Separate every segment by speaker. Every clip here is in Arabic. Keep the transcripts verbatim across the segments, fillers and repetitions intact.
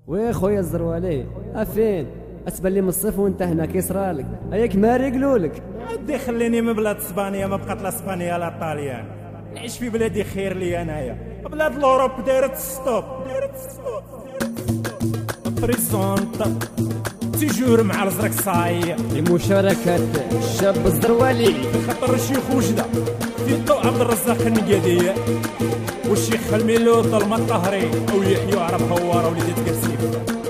Speaker 1: ويا خويا الزروالي افين اسبان لي من الصيف وانت هنا كيصرالك هياك ماري قلولك
Speaker 2: عدي خليني من بلاد اسبانيا، ما بقات لا اسبانيا لا طاليان. نعيش في بلادي خير لي انايا. بلاد الاوروب دارت ستوب دارت ستوب بريزونت تيجور مع الزرق صاي
Speaker 1: لمشاركة الشاب الزروالي
Speaker 2: خاطر الشيخ وجده في ضوء عبد الرزاق النقادي والشيخ الميلو ظلمة الطهري او يحيى عرب هواره وليدات كرسيف.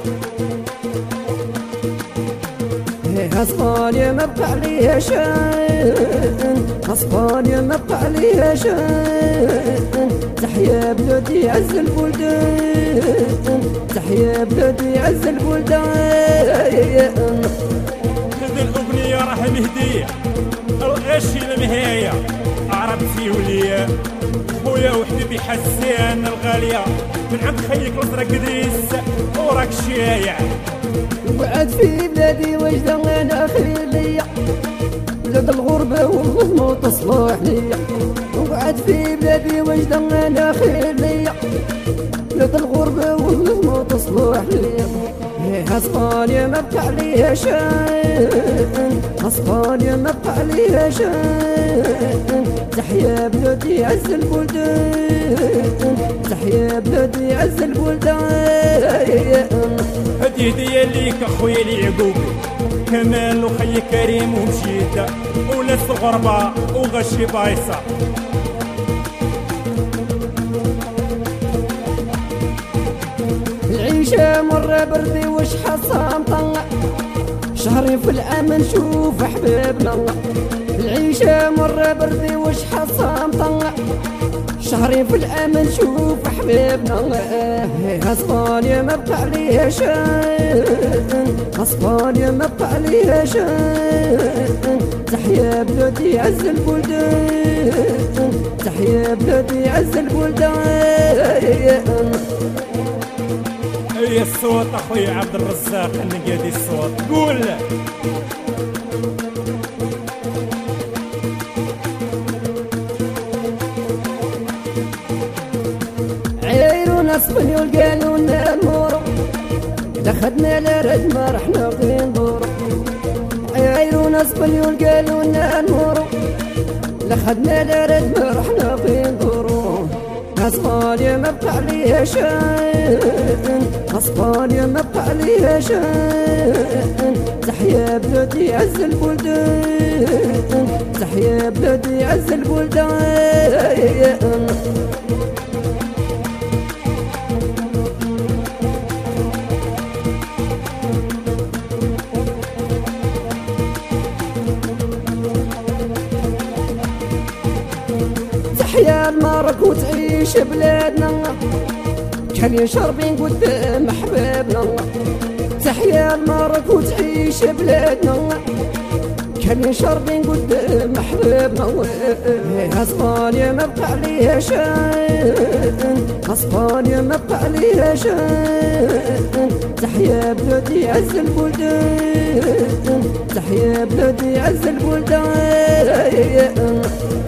Speaker 1: اسبانيا ما بقى عليها شان، اسبانيا ما بقى عليها شان. تحيا بلادي عز البلدان، تحيا بلادي عز البلدان.
Speaker 2: خذ الاغنيه راه مهديه الغشي المهايه عربتي وليا خويا وحبيبي حسان الغاليه من عند خيك الازرق قديس وراك شايع.
Speaker 1: وقعد في بلادي وجده انا خير ليا، بلاد الغربه والظلم وتصلح ليا. وقعد في بلادي وجده انا خير ليا، بلاد الغربه والظلم وتصلح ليا. اسبانيا ما بقى عليها شان، اسبانيا ما بقى عليها شان. تحيا بلادي عز البلدان، تحيا بلادي عز البلدان.
Speaker 2: هدي هدية ليك اخويا اليعقوبي كمال وخي كريم ومشيدة وناس الغربة وغشي بايصة.
Speaker 1: العيشة مرة بردي وشحال صامتة، شهرين في العام نشوف حبابنا. العيشة مرة بردي وشحال صامتة، شهرين في العام نشوف حبابنا. اسبانيا ما بقى عليها شان، اسبانيا ما بقى عليها شان. تحيا بلادي عز البلدان، تحيا بلادي عز البلدان.
Speaker 2: هي الصوت اخويا عبد الرزاق النقادي الصوت قول.
Speaker 1: عيرونا اسبانيول قالوا لنا نمورو، اذا خدنا لرد ما رحنا في ندورو. عيرونا اسبانيول قالوا لنا نمورو، اذا خدنا لرد ما رحنا في ندورو. اسبانيا ما بقى عليها شان، اسبانيا ما بقى عليها شان. تحيا بلادي عز البلدان، تحيا بلادي عز البلدان. تحيا المارك وتعيش بلادنا، كان شاربين قدام احبابنا. تحيا المارك وتعيش بلادنا، كان شاربين قدام احبابنا. اسبانيا ما بقى عليها شان، اسبانيا ما بقى عليها شان. تحيا بلادي عز البلدان، تحيا بلادي عز البلدان.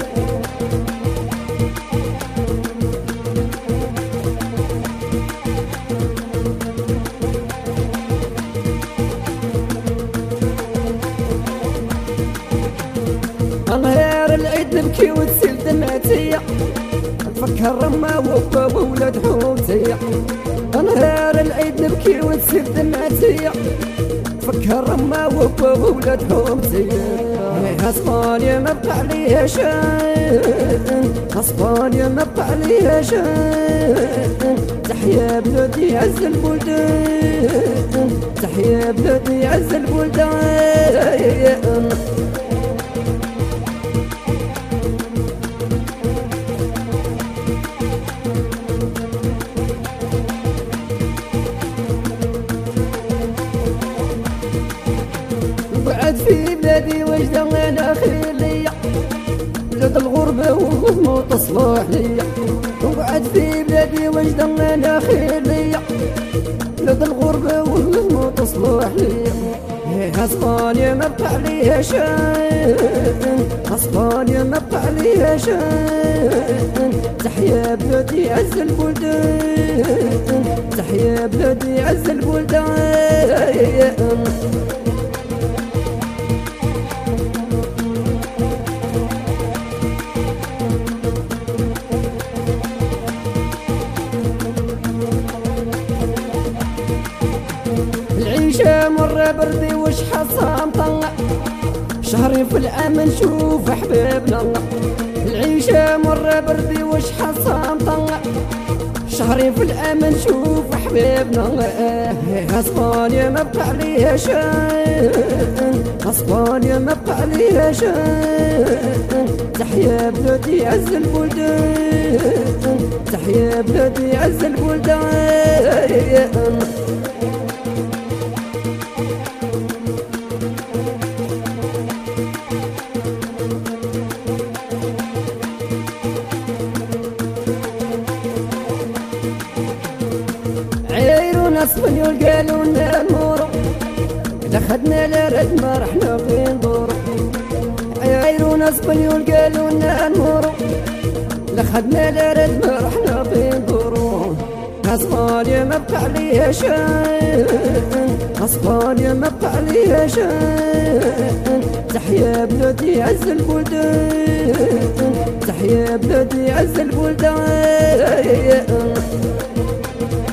Speaker 1: نهار العيد نبكي وتسيل دمعتي، نفكر رما وبا وولاد حوتي. نهار العيد نبكي وتسيل دمعتي، نفكر رما وبا وولاد حوتي. اسبانيا ما بقى عليها شان، اسبانيا ما بقى عليها شان. تحيا بلادي عز البلدان، تحيا بلادي عز البلدان. وقعد في بلادي وجده انا خير ليا، بلاد الغربة والظلم وتصلح ليا. وقعد في بلادي وجده انا خير ليا، بلاد الغربة والظلم وتصلح ليا. اسبانيا ما بقى عليها شان، اسبانيا ما بقى عليها شان. تحيا بلادي عز البلدان، تحيا تحيا بلادي عز البلدان. العيشة مرة بردي وش حصام طلع، شهرين في العام نشوف حبيبنا الله. العيشة مرة بردي وش حصام طلع، شهرين في العام نشوف حبيبنا الله. اسبانيا ما بقى عليها شيء، اسبانيا ما بقى عليها شيء. تحيا بلادي عز البلدان، تحيا بلادي عز البلدان. عيرونا اسبانيول قالوا لنا نمورو، اذا خدنا لرد ما رحنا في ندورو. عيرونا اسبانيول قالوا لنا نمورو، اذا خدنا لرد ما رحنا في ندورو. اسبانيا ما بقى عليها شيء، اسبانيا ما بقى عليها شيء. تحيا بلادي عز البلدان، تحيا بلادي عز البلدان.